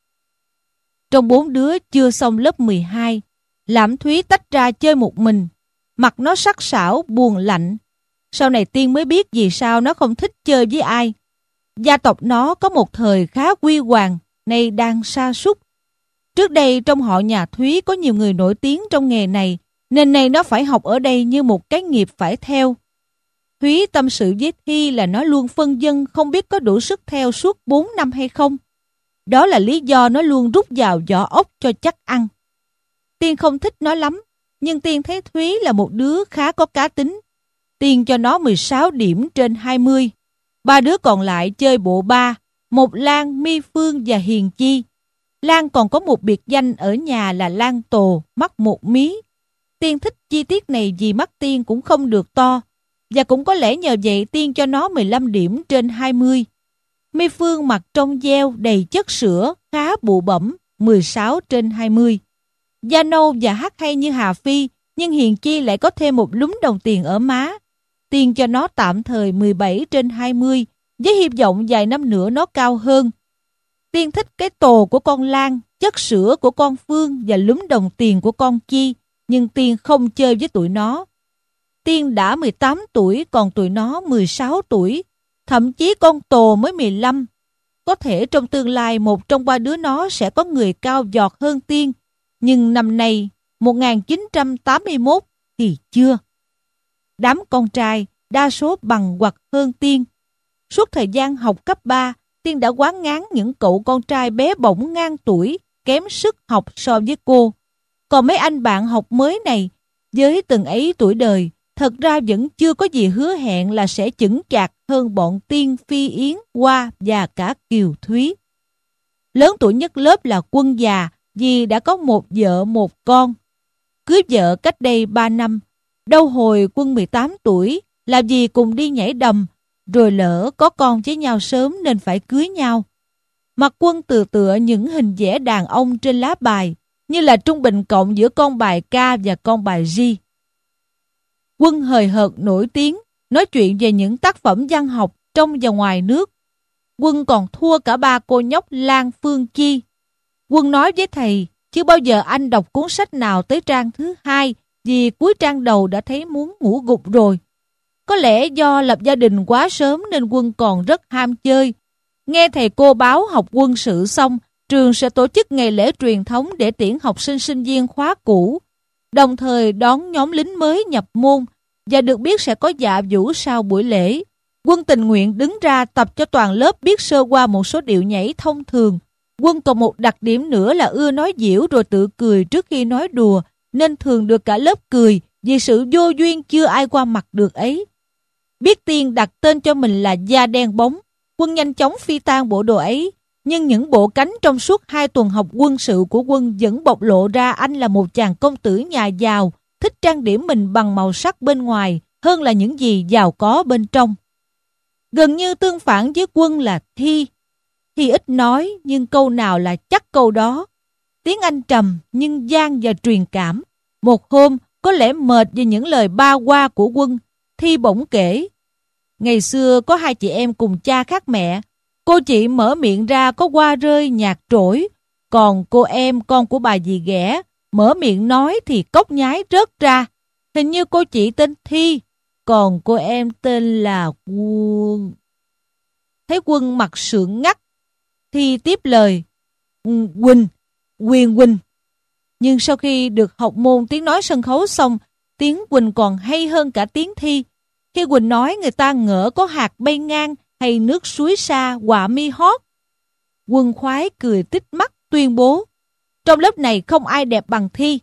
Trong bốn đứa chưa xong lớp mười hai, Lãm Thúy tách ra chơi một mình. Mặt nó sắc sảo, buồn lạnh. Sau này Tiên mới biết vì sao nó không thích chơi với ai. Gia tộc nó có một thời khá huy hoàng, nay đang sa sút. Trước đây trong họ nhà Thúy có nhiều người nổi tiếng trong nghề này, nên nay nó phải học ở đây như một cái nghiệp phải theo. Thúy tâm sự với Thi là nó luôn phân vân không biết có đủ sức theo suốt bốn năm hay không. Đó là lý do nó luôn rút vào vỏ ốc cho chắc ăn. Tiên không thích nó lắm, nhưng Tiên thấy Thúy là một đứa khá có cá tính. Tiên cho nó mười sáu điểm trên hai mươi. Ba đứa còn lại chơi bộ ba, một Lan, Mi Phương và Hiền Chi. Lan còn có một biệt danh ở nhà là Lan Tồ, mắt một mí. Tiên thích chi tiết này vì mắt Tiên cũng không được to, và cũng có lẽ nhờ vậy Tiên cho nó mười lăm điểm trên hai mươi. Mi Phương mặt trong veo đầy chất sữa, khá bụ bẫm, mười sáu trên hai mươi. Da nâu và hát hay như Hà Phi, nhưng Hiền Chi lại có thêm một lúm đồng tiền ở má. Tiên cho nó tạm thời mười bảy trên hai mươi, với hy vọng vài năm nữa nó cao hơn. Tiên thích cái tồ của con Lan, chất sữa của con Phương và lúm đồng tiền của con Chi, nhưng Tiên không chơi với tụi nó. Tiên đã mười tám tuổi, còn tụi nó mười sáu tuổi. Thậm chí con Tồ mới mười lăm. Có thể trong tương lai một trong ba đứa nó sẽ có người cao giọt hơn Tiên. Nhưng năm nay, một nghìn chín trăm tám mươi mốt, thì chưa. Đám con trai đa số bằng hoặc hơn Tiên. Suốt thời gian học cấp ba, Tiên đã quán ngán những cậu con trai bé bỏng ngang tuổi, kém sức học so với cô. Còn mấy anh bạn học mới này, với từng ấy tuổi đời, thật ra vẫn chưa có gì hứa hẹn là sẽ chững chạc hơn bọn Tiên, Phi Yến, Hoa và cả Kiều Thúy. Lớn tuổi nhất lớp là Quân già vì đã có một vợ một con. Cưới vợ cách đây ba năm, đâu hồi Quân mười tám tuổi là vì cùng đi nhảy đầm, rồi lỡ có con với nhau sớm nên phải cưới nhau. Mặt Quân từ tựa những hình vẽ đàn ông trên lá bài, như là trung bình cộng giữa con bài K và con bài G. Quân hời hợt nổi tiếng, nói chuyện về những tác phẩm văn học trong và ngoài nước. Quân còn thua cả ba cô nhóc Lan, Phương, Chi. Quân nói với thầy, chưa bao giờ anh đọc cuốn sách nào tới trang thứ hai, vì cuối trang đầu đã thấy muốn ngủ gục rồi. Có lẽ do lập gia đình quá sớm nên Quân còn rất ham chơi. Nghe thầy cô báo học quân sự xong, trường sẽ tổ chức ngày lễ truyền thống để tiễn học sinh sinh viên khóa cũ, đồng thời đón nhóm lính mới nhập môn, và được biết sẽ có dạ vũ sau buổi lễ. Quân tình nguyện đứng ra tập cho toàn lớp biết sơ qua một số điệu nhảy thông thường. Quân còn một đặc điểm nữa là ưa nói giễu rồi tự cười trước khi nói đùa, nên thường được cả lớp cười vì sự vô duyên chưa ai qua mặt được ấy. Biết Tiên đặt tên cho mình là Da Đen Bóng, Quân nhanh chóng phi tan bộ đồ ấy, nhưng những bộ cánh trong suốt hai tuần học quân sự của Quân vẫn bộc lộ ra anh là một chàng công tử nhà giàu, thích trang điểm mình bằng màu sắc bên ngoài hơn là những gì giàu có bên trong. Gần như tương phản với Quân là Thi. Thi ít nói nhưng câu nào là chắc câu đó. Tiếng Anh trầm nhưng gian và truyền cảm. Một hôm, có lẽ mệt về những lời ba qua của Quân, Thi bỗng kể. Ngày xưa có hai chị em cùng cha khác mẹ. Cô chị mở miệng ra có hoa rơi nhạc trỗi, còn cô em con của bà dì ghẻ mở miệng nói thì cốc nhái rớt ra. Hình như cô chị tên Thi, còn cô em tên là Quân. Thấy Quân mặt sượng ngắt, Thi tiếp lời. Quỳnh, Quyền Quỳnh. Nhưng sau khi được học môn tiếng nói sân khấu xong, tiếng Quỳnh còn hay hơn cả tiếng Thi. Khi Quỳnh nói người ta ngỡ có hạt bay ngang hay nước suối xa quạ mi hót. Quân khoái cười tít mắt tuyên bố, trong lớp này không ai đẹp bằng Thi.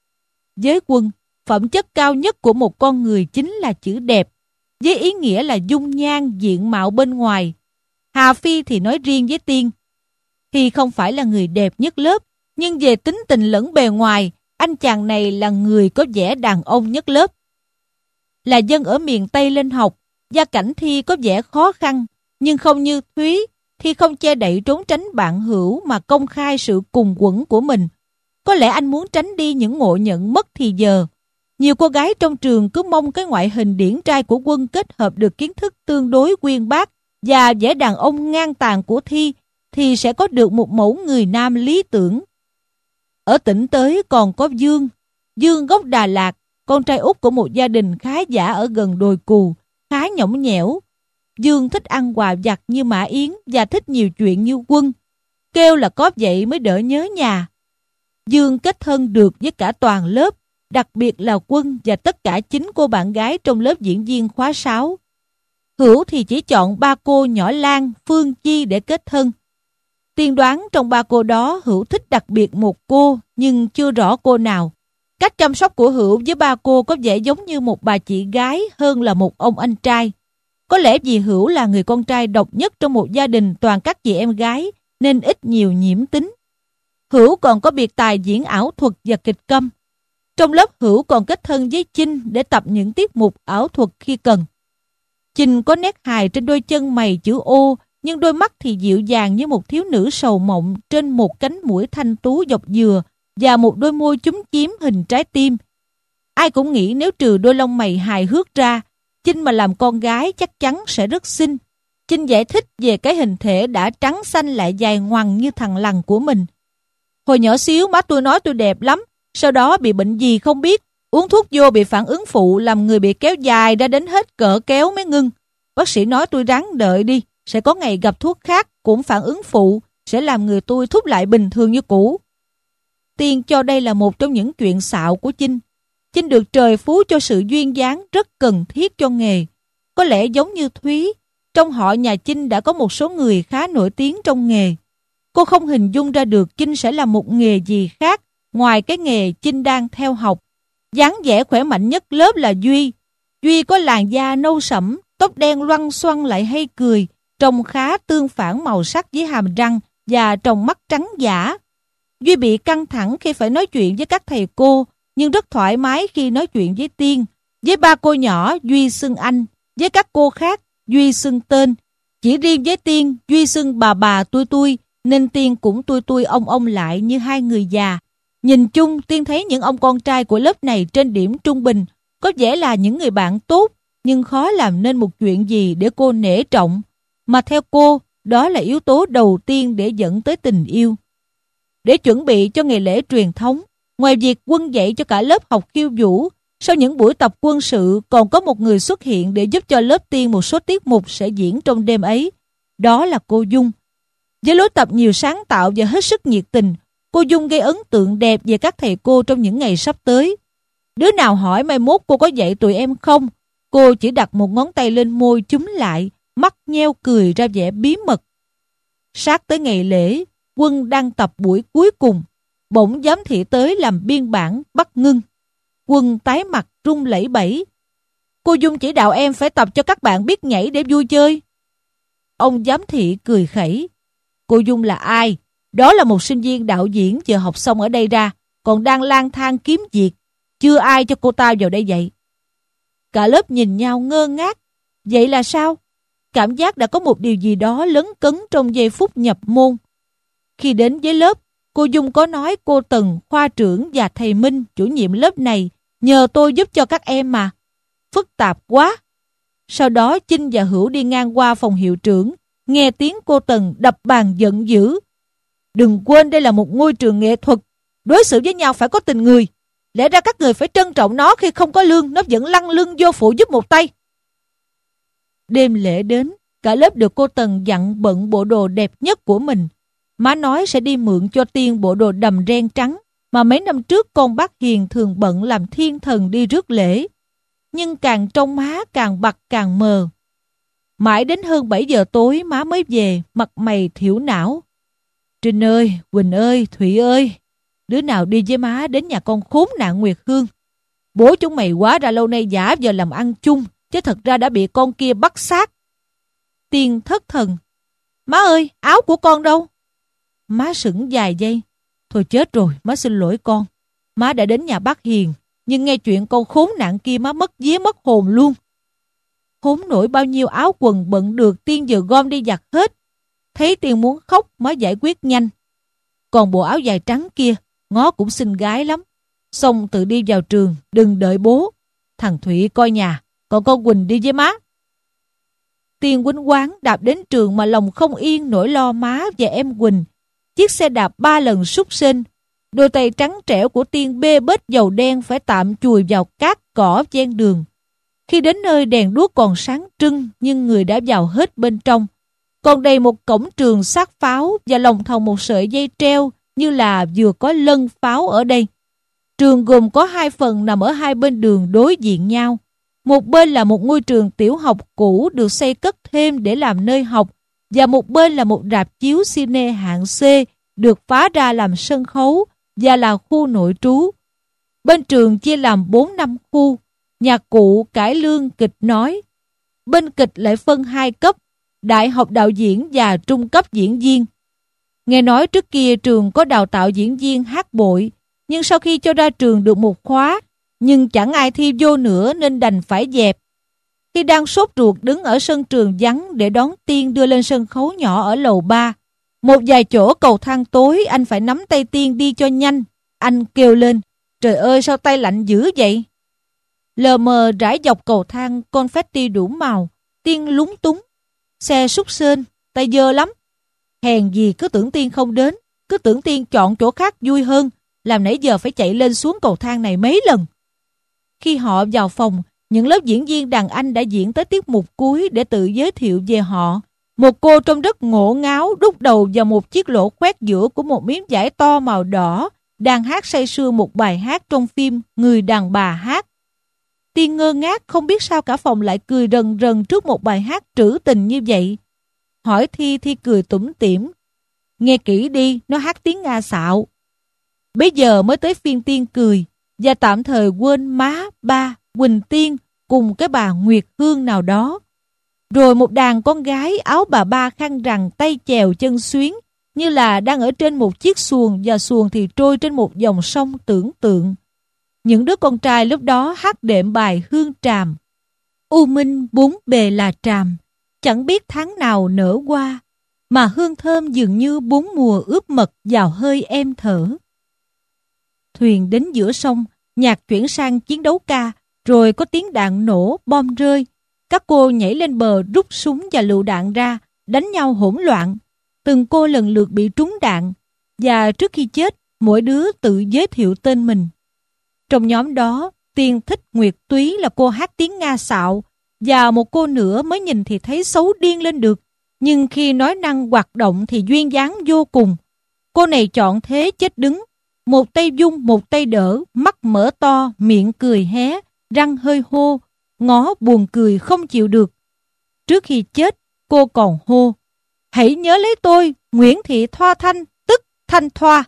Với Quân, phẩm chất cao nhất của một con người chính là chữ đẹp, với ý nghĩa là dung nhan diện mạo bên ngoài. Hà Phi thì nói riêng với Tiên. Thi không phải là người đẹp nhất lớp, nhưng về tính tình lẫn bề ngoài, anh chàng này là người có vẻ đàn ông nhất lớp. Là dân ở miền Tây lên học, gia cảnh Thi có vẻ khó khăn, nhưng không như Thúy, Thi không che đậy trốn tránh bạn hữu mà công khai sự cùng quẫn của mình. Có lẽ anh muốn tránh đi những ngộ nhận mất thì giờ. Nhiều cô gái trong trường cứ mong cái ngoại hình điển trai của Quân kết hợp được kiến thức tương đối uyên bác và vẻ đàn ông ngang tàn của Thi, thì sẽ có được một mẫu người nam lý tưởng. Ở tỉnh tới còn có Dương. Dương gốc Đà Lạt, con trai út của một gia đình khá giả ở gần đồi Cù, khá nhõng nhẽo. Dương thích ăn quà vặt như Mã Yến và thích nhiều chuyện như Quân. Kêu là có vậy mới đỡ nhớ nhà. Dương kết thân được với cả toàn lớp, đặc biệt là Quân và tất cả chín cô bạn gái trong lớp diễn viên khóa sáu. Hữu thì chỉ chọn ba cô nhỏ Lan, Phương, Chi để kết thân. Tiên đoán trong ba cô đó Hữu thích đặc biệt một cô, nhưng chưa rõ cô nào. Cách chăm sóc của Hữu với ba cô có vẻ giống như một bà chị gái hơn là một ông anh trai. Có lẽ vì Hữu là người con trai độc nhất trong một gia đình toàn các chị em gái, nên ít nhiều nhiễm tính. Hữu còn có biệt tài diễn ảo thuật và kịch câm. Trong lớp Hữu còn kết thân với Chinh để tập những tiết mục ảo thuật khi cần. Chinh có nét hài trên đôi chân mày chữ O, nhưng đôi mắt thì dịu dàng như một thiếu nữ sầu mộng trên một cánh mũi thanh tú dọc dừa và một đôi môi chúm chím hình trái tim. Ai cũng nghĩ nếu trừ đôi lông mày hài hước ra, Chinh mà làm con gái chắc chắn sẽ rất xinh. Chinh giải thích về cái hình thể đã trắng xanh lại dài ngoằng như thằng lằn của mình. Hồi nhỏ xíu má tôi nói tôi đẹp lắm, sau đó bị bệnh gì không biết, uống thuốc vô bị phản ứng phụ làm người bị kéo dài ra đến hết cỡ kéo mới ngưng. Bác sĩ nói tôi ráng đợi đi, sẽ có ngày gặp thuốc khác cũng phản ứng phụ, sẽ làm người tôi thúc lại bình thường như cũ. Tiên cho đây là một trong những chuyện xạo của Chinh. Chinh được trời phú cho sự duyên dáng rất cần thiết cho nghề. Có lẽ giống như Thúy, trong họ nhà Chinh đã có một số người khá nổi tiếng trong nghề. Cô không hình dung ra được Chinh sẽ làm một nghề gì khác ngoài cái nghề Chinh đang theo học. Dáng vẻ khỏe mạnh nhất lớp là Duy. Duy có làn da nâu sẫm, tóc đen loăn xoăn lại hay cười, trông khá tương phản màu sắc với hàm răng và tròng mắt trắng giả. Duy bị căng thẳng khi phải nói chuyện với các thầy cô, nhưng rất thoải mái khi nói chuyện với Tiên. Với ba cô nhỏ, Duy xưng anh, với các cô khác, Duy xưng tên. Chỉ riêng với Tiên, Duy xưng bà bà tui tui, nên Tiên cũng tui tui ông ông lại như hai người già. Nhìn chung, Tiên thấy những ông con trai của lớp này trên điểm trung bình, có vẻ là những người bạn tốt, nhưng khó làm nên một chuyện gì để cô nể trọng. Mà theo cô, đó là yếu tố đầu tiên để dẫn tới tình yêu. Để chuẩn bị cho ngày lễ truyền thống, ngoài việc Quân dạy cho cả lớp học khiêu vũ, sau những buổi tập quân sự còn có một người xuất hiện để giúp cho lớp Tiên một số tiết mục sẽ diễn trong đêm ấy. Đó là cô Dung. Với lối tập nhiều sáng tạo và hết sức nhiệt tình, cô Dung gây ấn tượng đẹp về các thầy cô trong những ngày sắp tới. Đứa nào hỏi mai mốt cô có dạy tụi em không, cô chỉ đặt một ngón tay lên môi chúm lại, mắt nheo cười ra vẻ bí mật. Sát tới ngày lễ, Quân đang tập buổi cuối cùng, bỗng giám thị tới làm biên bản bắt ngưng. Quân tái mặt run lẩy bẩy. Cô Dung chỉ đạo em phải tập cho các bạn biết nhảy để vui chơi. Ông giám thị cười khẩy. Cô Dung là ai? Đó là một sinh viên đạo diễn vừa học xong ở đây ra, còn đang lang thang kiếm việc. Chưa ai cho cô ta vào đây dạy. Cả lớp nhìn nhau ngơ ngác. Vậy là sao? Cảm giác đã có một điều gì đó lấn cấn trong giây phút nhập môn. Khi đến với lớp, cô Dung có nói cô Tần, khoa trưởng và thầy Minh, chủ nhiệm lớp này, nhờ tôi giúp cho các em mà. Phức tạp quá. Sau đó Chinh và Hữu đi ngang qua phòng hiệu trưởng, nghe tiếng cô Tần đập bàn giận dữ. Đừng quên đây là một ngôi trường nghệ thuật, đối xử với nhau phải có tình người. Lẽ ra các người phải trân trọng nó, khi không có lương, nó vẫn lăn lưng vô phụ giúp một tay. Đêm lễ đến, cả lớp được cô Tần dặn bận bộ đồ đẹp nhất của mình. Má nói sẽ đi mượn cho Tiên bộ đồ đầm ren trắng mà mấy năm trước con bác Hiền thường bận làm thiên thần đi rước lễ. Nhưng càng trông má càng bặt càng mờ. Mãi đến hơn bảy giờ tối má mới về, mặt mày thiểu não. Trinh ơi, Quỳnh ơi, Thủy ơi, đứa nào đi với má đến nhà con khốn nạn Nguyệt Hương. Bố chúng mày quá ra lâu nay giả giờ làm ăn chung, chứ thật ra đã bị con kia bắt xác. Tiên thất thần. Má ơi, áo của con đâu? Má sững vài giây. Thôi chết rồi, má xin lỗi con. Má đã đến nhà bác Hiền, nhưng nghe chuyện con khốn nạn kia má mất vía mất hồn luôn. Khốn nổi bao nhiêu áo quần bận được Tiên vừa gom đi giặt hết. Thấy Tiên muốn khóc, má giải quyết nhanh. Còn bộ áo dài trắng kia, ngó cũng xinh gái lắm. Xong tự đi vào trường, đừng đợi bố. Thằng Thủy coi nhà, còn con Quỳnh đi với má. Tiên quýnh quáng đạp đến trường mà lòng không yên nỗi lo má và em Quỳnh. Chiếc xe đạp ba lần súc sên. Đôi tay trắng trẻo của Tiên bê bết dầu đen phải tạm chùi vào cát cỏ ven đường. Khi đến nơi đèn đuốc còn sáng trưng, nhưng người đã vào hết bên trong. Còn đầy một cổng trường sát pháo và lòng thòng một sợi dây treo như là vừa có lân pháo ở đây. Trường gồm có hai phần nằm ở hai bên đường đối diện nhau. Một bên là một ngôi trường tiểu học cũ được xây cất thêm để làm nơi học, và một bên là một rạp chiếu cine hạng C được phá ra làm sân khấu và là khu nội trú. Bên trường chia làm bốn năm khu: nhạc cụ, cải lương, kịch nói. Bên kịch lại phân hai cấp: đại học đạo diễn và trung cấp diễn viên. Nghe nói trước kia trường có đào tạo diễn viên hát bội, nhưng sau khi cho ra trường được một khóa, nhưng chẳng ai thi vô nữa nên đành phải dẹp. Khi đang sốt ruột đứng ở sân trường vắng để đón Tiên đưa lên sân khấu nhỏ ở lầu ba, một vài chỗ cầu thang tối anh phải nắm tay Tiên đi cho nhanh. Anh kêu lên: trời ơi, sao tay lạnh dữ vậy? Lờ mờ rải dọc cầu thang confetti đủ màu. Tiên lúng túng. Xe súc sên, tay dơ lắm. Hèn gì cứ tưởng Tiên không đến, cứ tưởng Tiên chọn chỗ khác vui hơn, làm nãy giờ phải chạy lên xuống cầu thang này mấy lần. Khi họ vào phòng, những lớp diễn viên đàn anh đã diễn tới tiết mục cuối để tự giới thiệu về họ. Một cô trông rất ngổ ngáo đút đầu vào một chiếc lỗ khoét giữa của một miếng vải to màu đỏ, đang hát say sưa một bài hát trong phim Người đàn bà hát. Tiên ngơ ngác không biết sao cả phòng lại cười rần rần trước một bài hát trữ tình như vậy. Hỏi Thi, Thi cười tủm tỉm. Nghe kỹ đi, nó hát tiếng Nga xạo. Bây giờ mới tới phiên Tiên cười, và tạm thời quên má, ba, Quỳnh Tiên, cùng cái bà Nguyệt Hương nào đó. Rồi một đàn con gái áo bà ba khăn rằn, tay chèo chân xuyến, như là đang ở trên một chiếc xuồng và xuồng thì trôi trên một dòng sông tưởng tượng. Những đứa con trai lúc đó hát đệm bài Hương Tràm. U minh bốn bề là tràm, chẳng biết tháng nào nở hoa, mà hương thơm dường như bốn mùa ướp mật vào hơi em thở. Thuyền đến giữa sông, nhạc chuyển sang chiến đấu ca, rồi có tiếng đạn nổ, bom rơi. Các cô nhảy lên bờ rút súng và lựu đạn ra, đánh nhau hỗn loạn. Từng cô lần lượt bị trúng đạn, và trước khi chết, mỗi đứa tự giới thiệu tên mình. Trong nhóm đó, Tiên thích Nguyệt Túy là cô hát tiếng Nga xạo, và một cô nữa mới nhìn thì thấy xấu điên lên được, nhưng khi nói năng hoạt động thì duyên dáng vô cùng. Cô này chọn thế chết đứng, một tay vung một tay đỡ, mắt mở to, miệng cười hé, răng hơi hô, ngó buồn cười không chịu được. Trước khi chết, cô còn hô: "Hãy nhớ lấy tôi, Nguyễn Thị Thoa Thanh, tức Thanh Thoa."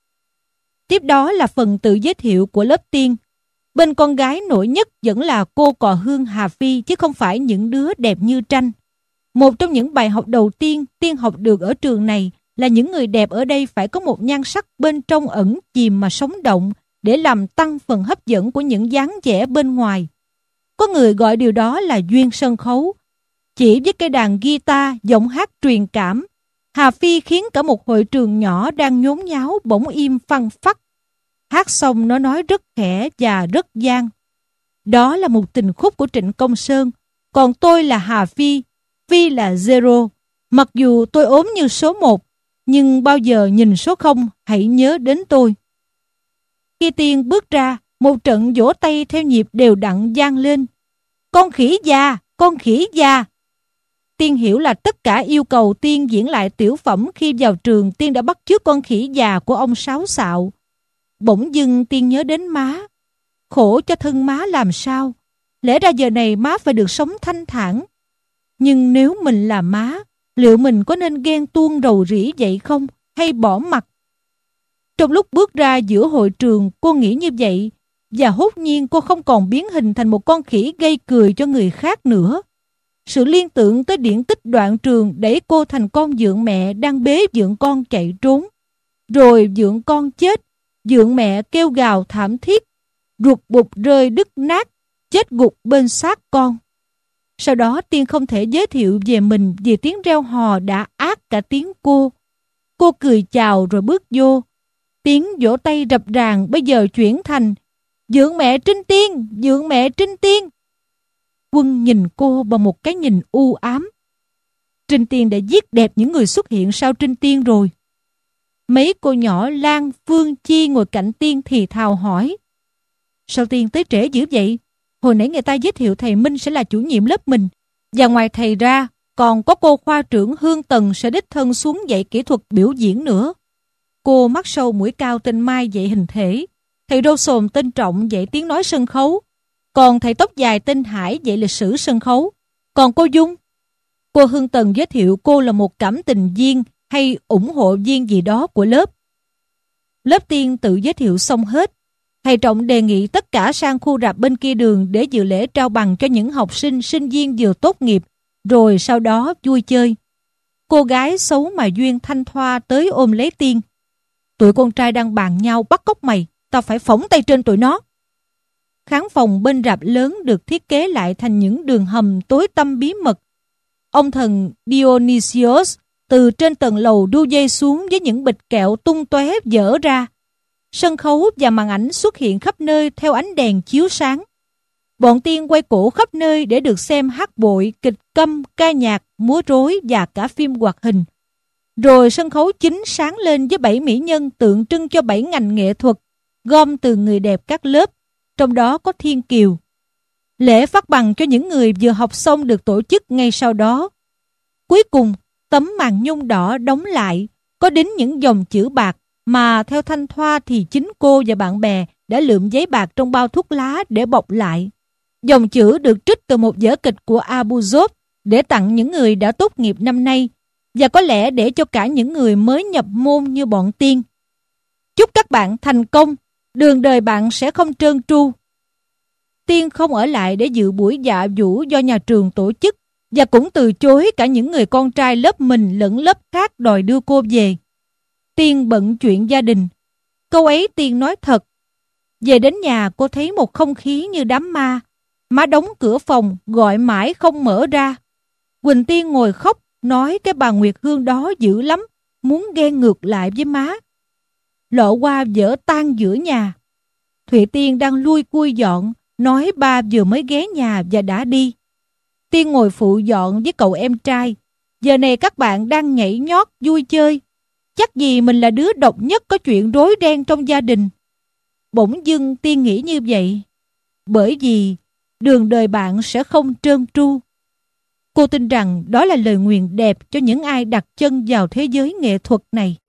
Tiếp đó là phần tự giới thiệu của lớp Tiên. Bên con gái nổi nhất vẫn là cô Cò Hương Hà Phi, chứ không phải những đứa đẹp như tranh. Một trong những bài học đầu tiên Tiên học được ở trường này là những người đẹp ở đây phải có một nhan sắc bên trong ẩn chìm mà sống động, để làm tăng phần hấp dẫn của những dáng vẻ bên ngoài. Có người gọi điều đó là duyên sân khấu. Chỉ với cây đàn guitar, giọng hát truyền cảm, Hà Phi khiến cả một hội trường nhỏ đang nhốn nháo bỗng im phăng phắc. Hát xong nó nói rất khẽ và rất gian. Đó là một tình khúc của Trịnh Công Sơn. Còn tôi là Hà Phi, Phi là Zero. Mặc dù tôi ốm như số một, nhưng bao giờ nhìn số không, hãy nhớ đến tôi. Khi Tiên bước ra, một trận vỗ tay theo nhịp đều đặn vang lên. Con khỉ già, con khỉ già. Tiên hiểu là tất cả yêu cầu Tiên diễn lại tiểu phẩm khi vào trường. Tiên đã bắt chước con khỉ già của ông Sáu Xạo. Bỗng dưng Tiên nhớ đến má. Khổ cho thân má làm sao. Lẽ ra giờ này má phải được sống thanh thản. Nhưng nếu mình là má, liệu mình có nên ghen tuông rầu rĩ vậy không, hay bỏ mặc? Trong lúc bước ra giữa hội trường, cô nghĩ như vậy, và hốt nhiên cô không còn biến hình thành một con khỉ gây cười cho người khác nữa. Sự liên tưởng tới điển tích đoạn trường đẩy cô thành con dượng mẹ đang bế dượng con chạy trốn. Rồi dượng con chết, dượng mẹ kêu gào thảm thiết, ruột bụt rơi đứt nát, chết gục bên xác con. Sau đó Tiên không thể giới thiệu về mình vì tiếng reo hò đã át cả tiếng cô. Cô cười chào rồi bước vô. Tiếng vỗ tay rập ràng bây giờ chuyển thành dượng mẹ Trinh Tiên, dượng mẹ Trinh Tiên. Quân nhìn cô bằng một cái nhìn u ám. Trinh Tiên đã giết đẹp những người xuất hiện sau Trinh Tiên rồi. Mấy cô nhỏ Lan, Phương, Chi ngồi cạnh Tiên thì thào hỏi: Sao Tiên tới trễ dữ vậy? Hồi nãy người ta giới thiệu thầy Minh sẽ là chủ nhiệm lớp mình, và ngoài thầy ra còn có cô khoa trưởng Hương Tần sẽ đích thân xuống dạy kỹ thuật biểu diễn nữa. Cô mắt sâu mũi cao tên Mai dạy hình thể, thầy râu xồm tên Trọng dạy tiếng nói sân khấu, còn thầy tóc dài tên Hải dạy lịch sử sân khấu. Còn cô Dung, cô Hương Tần giới thiệu cô là một cảm tình viên hay ủng hộ viên gì đó của lớp. Lớp Tiên tự giới thiệu xong hết. Thầy Trọng đề nghị tất cả sang khu rạp bên kia đường để dự lễ trao bằng cho những học sinh, sinh viên vừa tốt nghiệp, rồi sau đó vui chơi. Cô gái xấu mà duyên Thanh Thoa tới ôm lấy Tiên. Tụi con trai đang bàn nhau bắt cóc mày, tao phải phỏng tay trên tụi nó. Khán phòng bên rạp lớn được thiết kế lại thành những đường hầm tối tăm bí mật. Ông thần Dionysius từ trên tầng lầu đu dây xuống với những bịch kẹo tung tóe vỡ ra. Sân khấu và màn ảnh xuất hiện khắp nơi theo ánh đèn chiếu sáng. Bọn Tiên quay cổ khắp nơi để được xem hát bội, kịch câm, ca nhạc, múa rối và cả phim hoạt hình. Rồi sân khấu chính sáng lên với bảy mỹ nhân tượng trưng cho bảy ngành nghệ thuật, gom từ người đẹp các lớp, trong đó có Thiên Kiều. Lễ phát bằng cho những người vừa học xong được tổ chức ngay sau đó. Cuối cùng, tấm màn nhung đỏ đóng lại, có đính những dòng chữ bạc mà theo Thanh Thoa thì chính cô và bạn bè đã lượm giấy bạc trong bao thuốc lá để bọc lại. Dòng chữ được trích từ một vở kịch của Abuzov để tặng những người đã tốt nghiệp năm nay, và có lẽ để cho cả những người mới nhập môn như bọn Tiên. Chúc các bạn thành công, đường đời bạn sẽ không trơn tru. Tiên không ở lại để dự buổi dạ vũ do nhà trường tổ chức, và cũng từ chối cả những người con trai lớp mình lẫn lớp khác đòi đưa cô về. Tiên bận chuyện gia đình. Câu ấy Tiên nói thật. Về đến nhà cô thấy một không khí như đám ma. Má đóng cửa phòng, gọi mãi không mở ra. Quỳnh Tiên ngồi khóc, nói cái bà Nguyệt Hương đó dữ lắm, muốn ghen ngược lại với má. Lọ Hoa vỡ tan giữa nhà. Thụy Tiên đang lui cui dọn, nói ba vừa mới ghé nhà và đã đi. Tiên ngồi phụ dọn với cậu em trai. Giờ này các bạn đang nhảy nhót vui chơi. Chắc gì mình là đứa độc nhất có chuyện rối ren trong gia đình. Bỗng dưng Tiên nghĩ như vậy. Bởi vì đường đời bạn sẽ không trơn tru. Cô tin rằng đó là lời nguyền đẹp cho những ai đặt chân vào thế giới nghệ thuật này.